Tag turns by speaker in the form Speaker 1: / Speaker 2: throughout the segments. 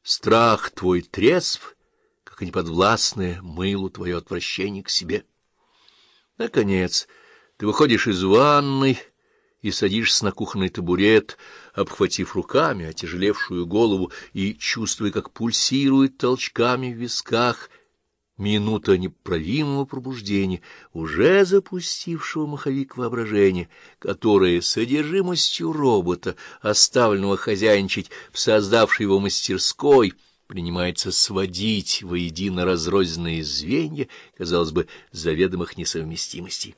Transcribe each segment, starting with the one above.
Speaker 1: Страх твой трезв, как и неподвластное мылу твое отвращение к себе. Наконец, ты выходишь из ванной и садишься на кухонный табурет, обхватив руками отяжелевшую голову и чувствуя, как пульсирует толчками в висках минута непоправимого пробуждения, уже запустившего маховик воображения, которое содержимостью робота, оставленного хозяйничать в создавшей его мастерской, принимается сводить воедино разрозненные звенья, казалось бы, заведомых несовместимостей.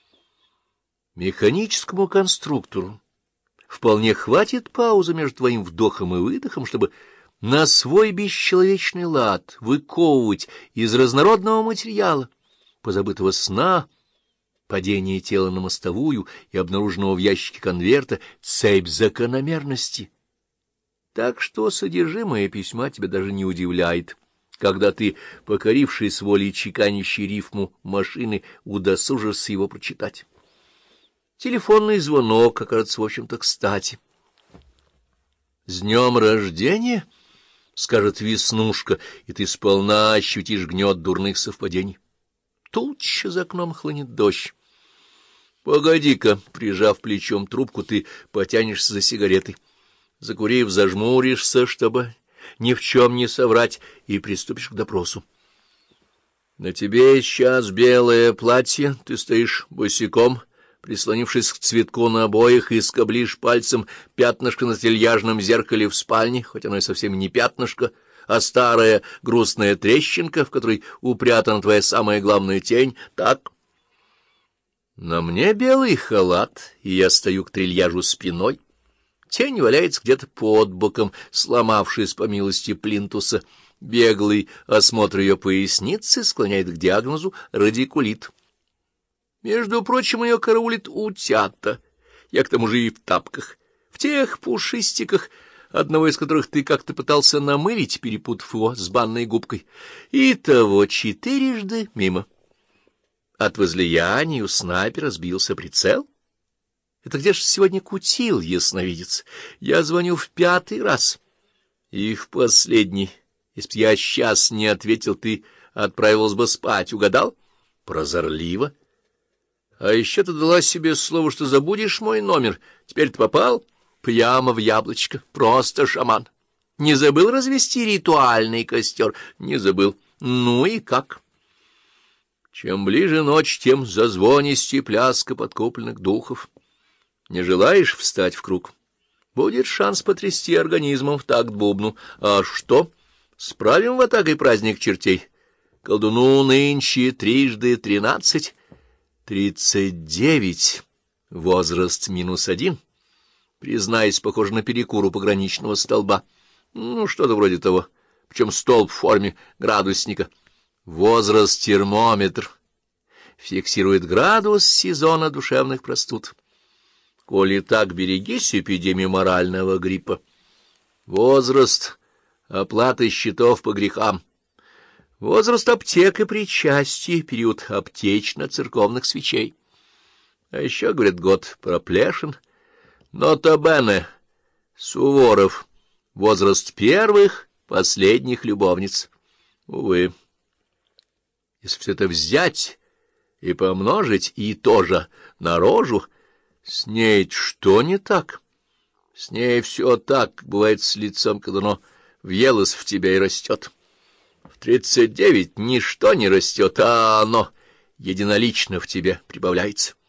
Speaker 1: Механическому конструктору вполне хватит паузы между твоим вдохом и выдохом, чтобы на свой бесчеловечный лад выковывать из разнородного материала, позабытого сна, падения тела на мостовую и обнаруженного в ящике конверта, цепь закономерности. Так что содержимое письма тебя даже не удивляет, когда ты, покорившись волей чеканящей рифму машины, удосужишься его прочитать. Телефонный звонок окажется, в общем-то, кстати. «С днем рождения!» — скажет Веснушка, и ты сполна ощутишь гнет дурных совпадений. Туча за окном хлынет дождь. Погоди-ка, прижав плечом трубку, ты потянешься за сигаретой. Закурив, зажмуришься, чтобы ни в чем не соврать, и приступишь к допросу. На тебе сейчас белое платье, ты стоишь босиком, прислонившись к цветку на обоях, и скоблишь пальцем пятнышко на трильяжном зеркале в спальне, хоть оно и совсем не пятнышко, а старая грустная трещинка, в которой упрятана твоя самая главная тень. Так, на мне белый халат, и я стою к трильяжу спиной. Тень валяется где-то под боком, сломавшись по милости плинтуса. Беглый осмотр ее поясницы склоняет к диагнозу радикулит. Между прочим, ее караулит утята. Я к тому же и в тапках, в тех пушистиках, одного из которых ты как-то пытался намылить, перепутав его с банной губкой. Итого 4 мимо. От возлияния у снайпера сбился прицел. Это где ж сегодня кутил ясновидец? Я звоню в 5-й раз. И в последний. Если б я сейчас не ответил, ты отправилась бы спать. Угадал? Прозорливо. А еще ты дала себе слово, что забудешь мой номер. Теперь ты попал прямо в яблочко. Просто шаман. Не забыл развести ритуальный костер? Не забыл. Ну и как? Чем ближе ночь, тем зазвонистей пляска подкопленных духов. Не желаешь встать в круг? Будет шанс потрясти организмом в такт бубну. А что? Справим в атакой праздник чертей. Колдуну нынче 13. 39. Возраст -1. Признаюсь, похоже на перекур у пограничного столба. Ну, что-то вроде того. Причем столб в форме градусника. Возраст термометр. Фиксирует градус сезона душевных простуд. Коли так, берегись эпидемии морального гриппа. Возраст оплаты счетов по грехам. Возраст аптек и причастий, период аптечно-церковных свечей. А еще, говорят, год проплешин. Нота бене. Суворов. Возраст первых, последних любовниц. Увы. Если все это взять и помножить, и тоже на рожу, с ней что не так? С ней все так, бывает с лицом, когда оно въелось в тебя и растет. В 39 ничто не растет, а оно единолично в тебе прибавляется.